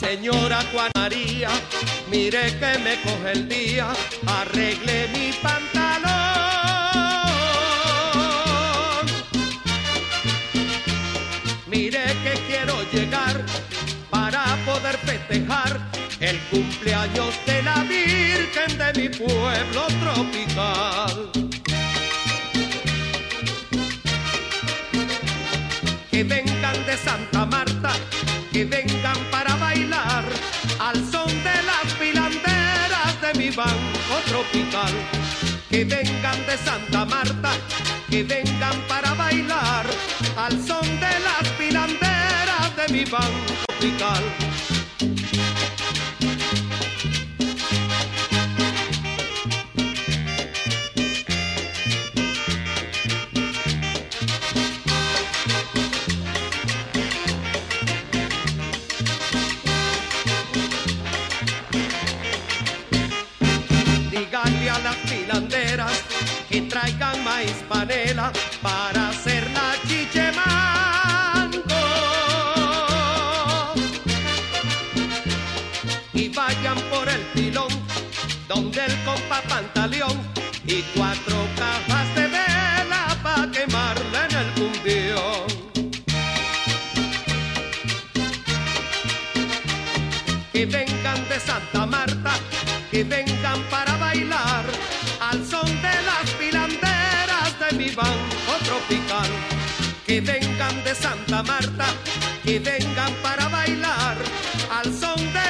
señora Juana María, mire que me coge el día, arregle mi pantalón. Mire que quiero llegar para poder festejar el cumpleaños de la Virgen de mi pueblo tropical. Que vengan de Santa Marta, que vengan para bailar al son de las pilanderas de mi banco tropical. Que vengan de Santa Marta, que vengan para bailar al son de las pilanderas de mi banco tropical. Díganle a las pilanderas que traigan maíz panela para hacer la chichemango. Y vayan por el pilón donde el compa Pantaleón y 4 cajas de vela pa' quemarla en el cumbión. Que vengan de Santa Marta, que vengan para bailar al son de las pilanderas de mi banco tropical. Que vengan de Santa Marta, que vengan para bailar al son de